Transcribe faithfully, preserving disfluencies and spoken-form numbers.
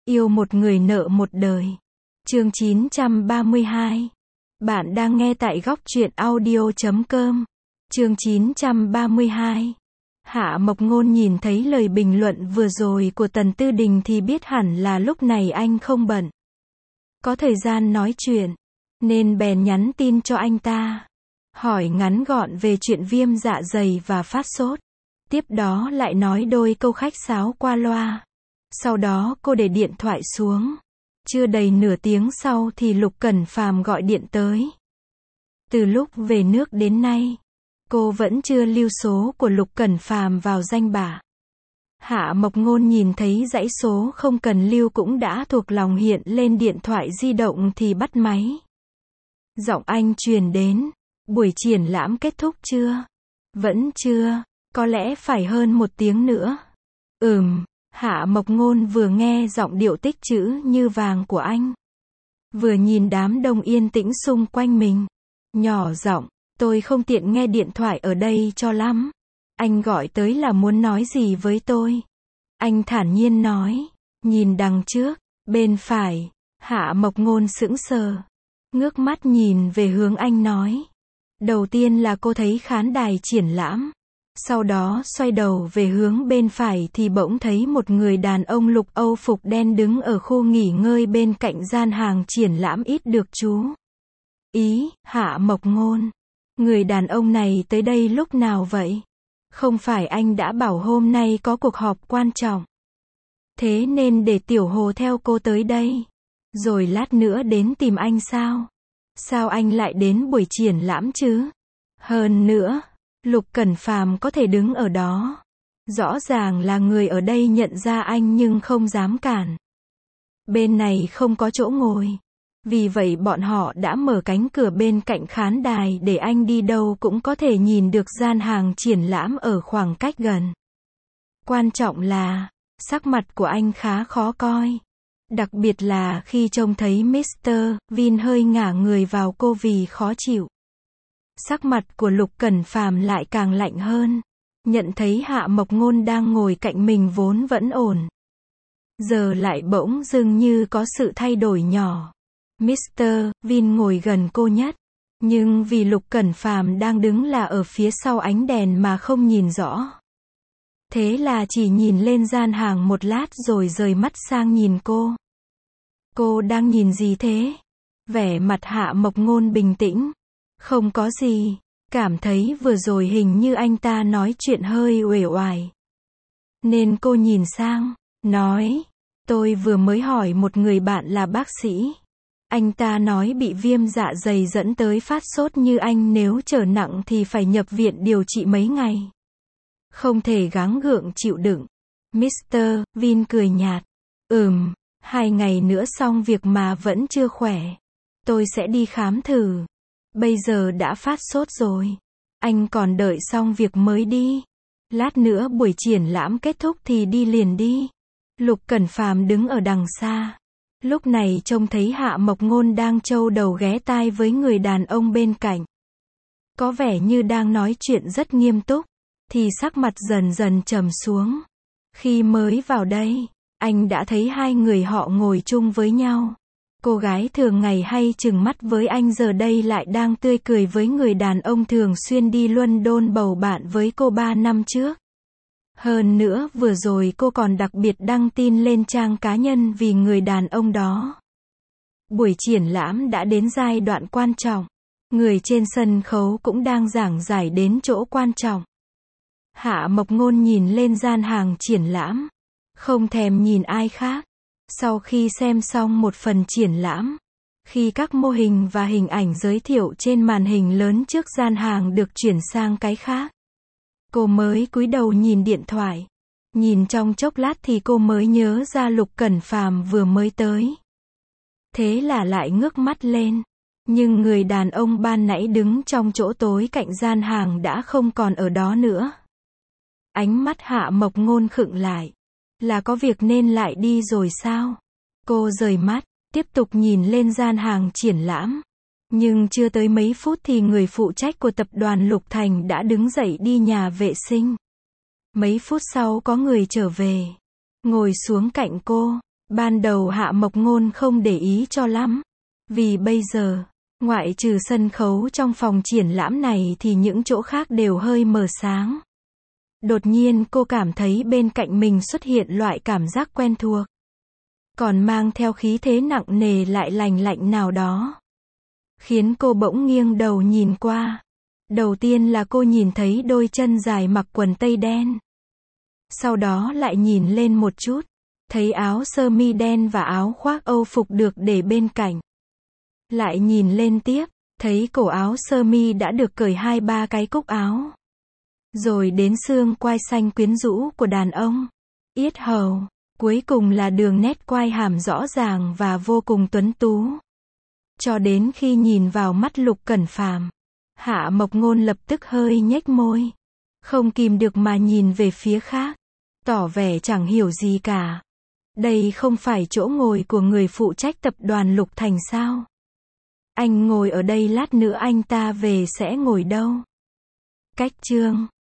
Yêu một người nợ một đời. Chương chín trăm ba mươi hai. Bạn đang nghe tại góc truyện audio chấm com. Chương chín trăm ba mươi hai. Hạ Mộc Ngôn nhìn thấy lời bình luận vừa rồi của Tần Tư Đình thì biết hẳn là lúc này anh không bận, có thời gian nói chuyện, nên bèn nhắn tin cho anh ta, hỏi ngắn gọn về chuyện viêm dạ dày và phát sốt. Tiếp đó lại nói đôi câu khách sáo qua loa. Sau đó cô để điện thoại xuống. Chưa đầy nửa tiếng sau thì Lục Cẩn Phàm gọi điện tới. Từ lúc về nước đến nay, cô vẫn chưa lưu số của Lục Cẩn Phàm vào danh bạ. Hạ Mộc Ngôn nhìn thấy dãy số không cần lưu cũng đã thuộc lòng hiện lên điện thoại di động thì bắt máy. Giọng anh truyền đến. Buổi triển lãm kết thúc chưa? Vẫn chưa, có lẽ phải hơn một tiếng nữa. Ừm. Hạ Mộc Ngôn vừa nghe giọng điệu tích trữ như vàng của anh, vừa nhìn đám đông yên tĩnh xung quanh mình, nhỏ giọng, tôi không tiện nghe điện thoại ở đây cho lắm. Anh gọi tới là muốn nói gì với tôi? Anh thản nhiên nói. Nhìn đằng trước, bên phải. Hạ Mộc Ngôn sững sờ, ngước mắt nhìn về hướng anh nói. Đầu tiên là cô thấy khán đài triển lãm. Sau đó xoay đầu về hướng bên phải thì bỗng thấy một người đàn ông lục Âu phục đen đứng ở khu nghỉ ngơi bên cạnh gian hàng triển lãm ít được chú ý. Hạ Mộc Ngôn, người đàn ông này tới đây lúc nào vậy? Không phải anh đã bảo hôm nay có cuộc họp quan trọng, thế nên để Tiểu Hồ theo cô tới đây, rồi lát nữa đến tìm anh sao? Sao anh lại đến buổi triển lãm chứ? Hơn nữa, Lục Cẩn Phàm có thể đứng ở đó. Rõ ràng là người ở đây nhận ra anh nhưng không dám cản. Bên này không có chỗ ngồi. Vì vậy bọn họ đã mở cánh cửa bên cạnh khán đài để anh đi đâu cũng có thể nhìn được gian hàng triển lãm ở khoảng cách gần. Quan trọng là, sắc mặt của anh khá khó coi. Đặc biệt là khi trông thấy mít tơ Vin hơi ngả người vào cô vì khó chịu. Sắc mặt của Lục Cẩn Phàm lại càng lạnh hơn. Nhận thấy Hạ Mộc Ngôn đang ngồi cạnh mình vốn vẫn ổn, giờ lại bỗng dưng như có sự thay đổi nhỏ. mít tơ Vin ngồi gần cô nhất, nhưng vì Lục Cẩn Phàm đang đứng là ở phía sau ánh đèn mà không nhìn rõ. Thế là chỉ nhìn lên gian hàng một lát rồi rời mắt sang nhìn cô. Cô đang nhìn gì thế? Vẻ mặt Hạ Mộc Ngôn bình tĩnh. Không có gì, cảm thấy vừa rồi hình như anh ta nói chuyện hơi uể oải. Nên cô nhìn sang, nói, tôi vừa mới hỏi một người bạn là bác sĩ. Anh ta nói bị viêm dạ dày dẫn tới phát sốt như anh nếu trở nặng thì phải nhập viện điều trị mấy ngày. Không thể gắng gượng chịu đựng. mít tơ Vin cười nhạt. Ừm, hai ngày nữa xong việc mà vẫn chưa khỏe. Tôi sẽ đi khám thử. Bây giờ đã phát sốt rồi. Anh còn đợi xong việc mới đi. Lát nữa buổi triển lãm kết thúc thì đi liền đi. Lục Cẩn Phàm đứng ở đằng xa. Lúc này trông thấy Hạ Mộc Ngôn đang châu đầu ghé tai với người đàn ông bên cạnh. Có vẻ như đang nói chuyện rất nghiêm túc. Thì sắc mặt dần dần trầm xuống. Khi mới vào đây, anh đã thấy hai người họ ngồi chung với nhau. Cô gái thường ngày hay trừng mắt với anh giờ đây lại đang tươi cười với người đàn ông thường xuyên đi London bầu bạn với cô ba năm trước. Hơn nữa vừa rồi cô còn đặc biệt đăng tin lên trang cá nhân vì người đàn ông đó. Buổi triển lãm đã đến giai đoạn quan trọng. Người trên sân khấu cũng đang giảng giải đến chỗ quan trọng. Hạ Mộc Ngôn nhìn lên gian hàng triển lãm, không thèm nhìn ai khác. Sau khi xem xong một phần triển lãm, khi các mô hình và hình ảnh giới thiệu trên màn hình lớn trước gian hàng được chuyển sang cái khác, cô mới cúi đầu nhìn điện thoại. Nhìn trong chốc lát thì cô mới nhớ ra Lục Cẩn Phàm vừa mới tới. Thế là lại ngước mắt lên. Nhưng người đàn ông ban nãy đứng trong chỗ tối cạnh gian hàng đã không còn ở đó nữa. Ánh mắt Hạ Mộc Ngôn khựng lại. Là có việc nên lại đi rồi sao? Cô rời mắt, tiếp tục nhìn lên gian hàng triển lãm. Nhưng chưa tới mấy phút thì người phụ trách của tập đoàn Lục Thành đã đứng dậy đi nhà vệ sinh. Mấy phút sau có người trở về, ngồi xuống cạnh cô. Ban đầu Hạ Mộc Ngôn không để ý cho lắm. Vì bây giờ, ngoại trừ sân khấu trong phòng triển lãm này thì những chỗ khác đều hơi mờ sáng. Đột nhiên cô cảm thấy bên cạnh mình xuất hiện loại cảm giác quen thuộc. Còn mang theo khí thế nặng nề lại lành lạnh nào đó. Khiến cô bỗng nghiêng đầu nhìn qua. Đầu tiên là cô nhìn thấy đôi chân dài mặc quần tây đen. Sau đó lại nhìn lên một chút. Thấy áo sơ mi đen và áo khoác Âu phục được để bên cạnh. Lại nhìn lên tiếp. Thấy cổ áo sơ mi đã được cởi hai ba cái cúc áo. Rồi đến xương quai xanh quyến rũ của đàn ông. Yết hầu. Cuối cùng là đường nét quai hàm rõ ràng và vô cùng tuấn tú. Cho đến khi nhìn vào mắt Lục Cẩn Phàm, Hạ Mộc Ngôn lập tức hơi nhếch môi. Không kìm được mà nhìn về phía khác. Tỏ vẻ chẳng hiểu gì cả. Đây không phải chỗ ngồi của người phụ trách tập đoàn Lục Thành sao? Anh ngồi ở đây, lát nữa anh ta về sẽ ngồi đâu? Cách chương